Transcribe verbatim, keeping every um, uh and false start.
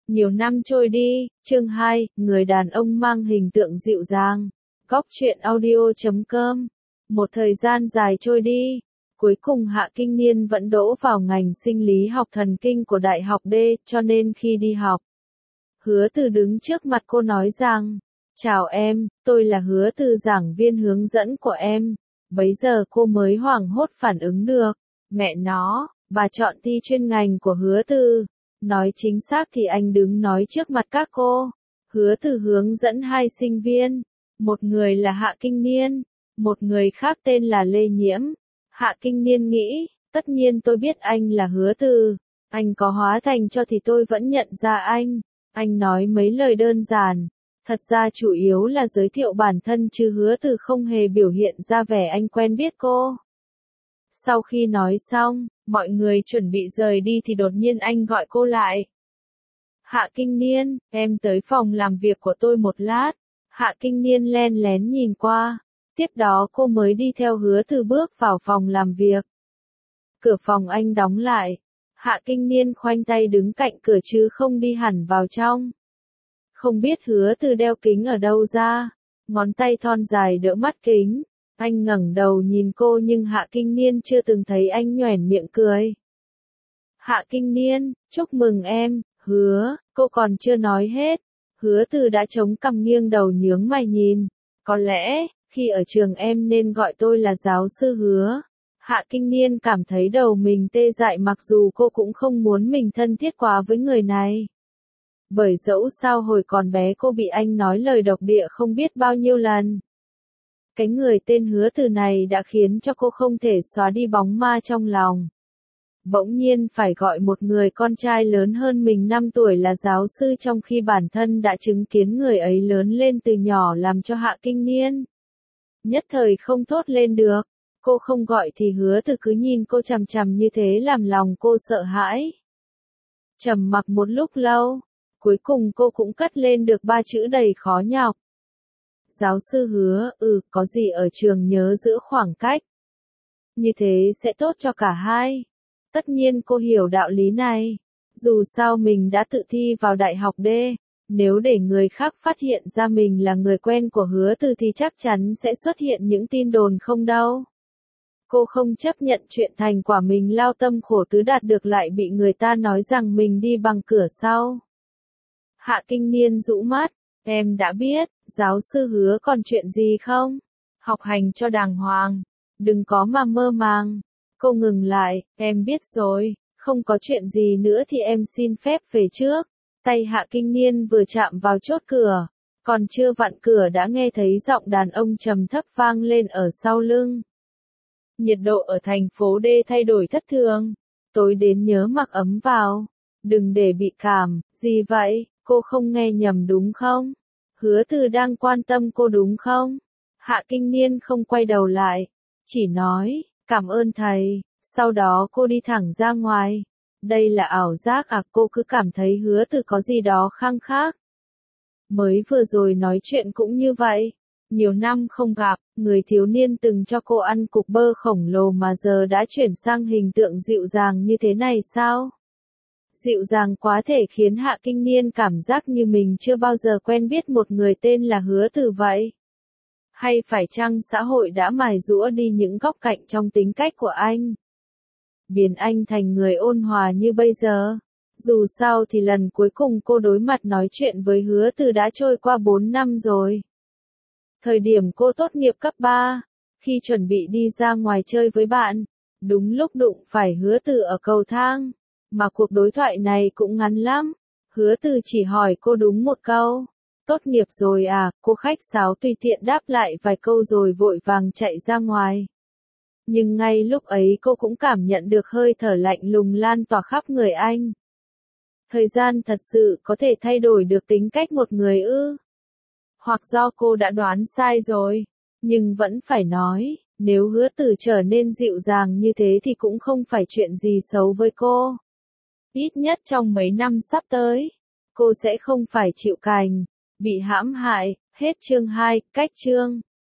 Nhiều năm trôi đi, chương hai, người đàn ông mang hình tượng dịu dàng. Góc truyện audio chấm com. Một thời gian dài trôi đi, cuối cùng Hạ Kinh Niên vẫn đỗ vào ngành sinh lý học thần kinh của Đại học D, cho nên khi đi học, Hứa Từ đứng trước mặt cô nói rằng, chào em, tôi là Hứa Từ, giảng viên hướng dẫn của em. Bấy giờ cô mới hoảng hốt phản ứng được, mẹ nó, bà chọn thi chuyên ngành của Hứa Từ. Nói chính xác thì anh đứng nói trước mặt các cô. Hứa Từ hướng dẫn hai sinh viên, một người là Hạ Kinh Niên, một người khác tên là Lê Nhiễm. Hạ Kinh Niên nghĩ, tất nhiên tôi biết anh là Hứa Từ, anh có hóa thành cho thì tôi vẫn nhận ra anh. Anh nói mấy lời đơn giản, thật ra chủ yếu là giới thiệu bản thân chứ Hứa Từ không hề biểu hiện ra vẻ anh quen biết cô. Sau khi nói xong, mọi người chuẩn bị rời đi thì đột nhiên anh gọi cô lại. Hạ Kinh Niên, em tới phòng làm việc của tôi một lát. Hạ Kinh Niên len lén nhìn qua. Tiếp đó cô mới đi theo Hứa Từ bước vào phòng làm việc. Cửa phòng anh đóng lại. Hạ Kinh Niên khoanh tay đứng cạnh cửa chứ không đi hẳn vào trong. Không biết Hứa Từ đeo kính ở đâu ra. Ngón tay thon dài đỡ mắt kính. Anh ngẩng đầu nhìn cô nhưng Hạ Kinh Niên chưa từng thấy anh nhoẻn miệng cười. Hạ Kinh Niên, chúc mừng em, Hứa, cô còn chưa nói hết. Hứa Từ đã chống cằm nghiêng đầu nhướng mày nhìn. Có lẽ, khi ở trường em nên gọi tôi là giáo sư Hứa. Hạ Kinh Niên cảm thấy đầu mình tê dại mặc dù cô cũng không muốn mình thân thiết quá với người này. Bởi dẫu sao hồi còn bé cô bị anh nói lời độc địa không biết bao nhiêu lần. Cái người tên Hứa Từ này đã khiến cho cô không thể xóa đi bóng ma trong lòng. Bỗng nhiên phải gọi một người con trai lớn hơn mình năm tuổi là giáo sư trong khi bản thân đã chứng kiến người ấy lớn lên từ nhỏ làm cho Hạ Kinh Niên nhất thời không thốt lên được. Cô không gọi thì Hứa Từ cứ nhìn cô chằm chằm như thế làm lòng cô sợ hãi. Trầm mặc một lúc lâu, cuối cùng cô cũng cất lên được ba chữ đầy khó nhọc. Giáo sư Hứa, ừ, có gì ở trường nhớ giữ khoảng cách. Như thế sẽ tốt cho cả hai. Tất nhiên cô hiểu đạo lý này. Dù sao mình đã tự thi vào Đại học D, nếu để người khác phát hiện ra mình là người quen của Hứa Từ thì chắc chắn sẽ xuất hiện những tin đồn không đâu. Cô không chấp nhận chuyện thành quả mình lao tâm khổ tứ đạt được lại bị người ta nói rằng mình đi bằng cửa sau. Hạ Kinh Niên rũ mắt, em đã biết, giáo sư Hứa còn chuyện gì không? Học hành cho đàng hoàng, đừng có mà mơ màng. Cô ngừng lại, em biết rồi, không có chuyện gì nữa thì em xin phép về trước. Tay Hạ Kinh Niên vừa chạm vào chốt cửa, còn chưa vặn cửa đã nghe thấy giọng đàn ông trầm thấp vang lên ở sau lưng. Nhiệt độ ở thành phố D thay đổi thất thường, tối đến nhớ mặc ấm vào, đừng để bị cảm. Gì vậy, cô không nghe nhầm đúng không? Hứa Từ đang quan tâm cô đúng không? Hạ Kinh Niên không quay đầu lại, chỉ nói, cảm ơn thầy, sau đó cô đi thẳng ra ngoài. Đây là ảo giác à? Cô cứ cảm thấy Hứa Từ có gì đó khăng khác. Mới vừa rồi nói chuyện cũng như vậy. Nhiều năm không gặp, người thiếu niên từng cho cô ăn cục bơ khổng lồ mà giờ đã chuyển sang hình tượng dịu dàng như thế này sao? Dịu dàng quá thể khiến Hạ Kinh Niên cảm giác như mình chưa bao giờ quen biết một người tên là Hứa Từ vậy. Hay phải chăng xã hội đã mài giũa đi những góc cạnh trong tính cách của anh, biến anh thành người ôn hòa như bây giờ? Dù sao thì lần cuối cùng cô đối mặt nói chuyện với Hứa Từ đã trôi qua bốn năm rồi. Thời điểm cô tốt nghiệp cấp ba, khi chuẩn bị đi ra ngoài chơi với bạn, đúng lúc đụng phải Hứa Từ ở cầu thang. Mà cuộc đối thoại này cũng ngắn lắm. Hứa Từ chỉ hỏi cô đúng một câu. Tốt nghiệp rồi à? Cô khách sáo tùy tiện đáp lại vài câu rồi vội vàng chạy ra ngoài. Nhưng ngay lúc ấy cô cũng cảm nhận được hơi thở lạnh lùng lan tỏa khắp người anh. Thời gian thật sự có thể thay đổi được tính cách một người ư? Hoặc do cô đã đoán sai rồi? Nhưng vẫn phải nói, nếu Hứa Từ trở nên dịu dàng như thế thì cũng không phải chuyện gì xấu với cô. Ít nhất trong mấy năm sắp tới, cô sẽ không phải chịu cành, bị hãm hại. Hết chương hai, cách chương.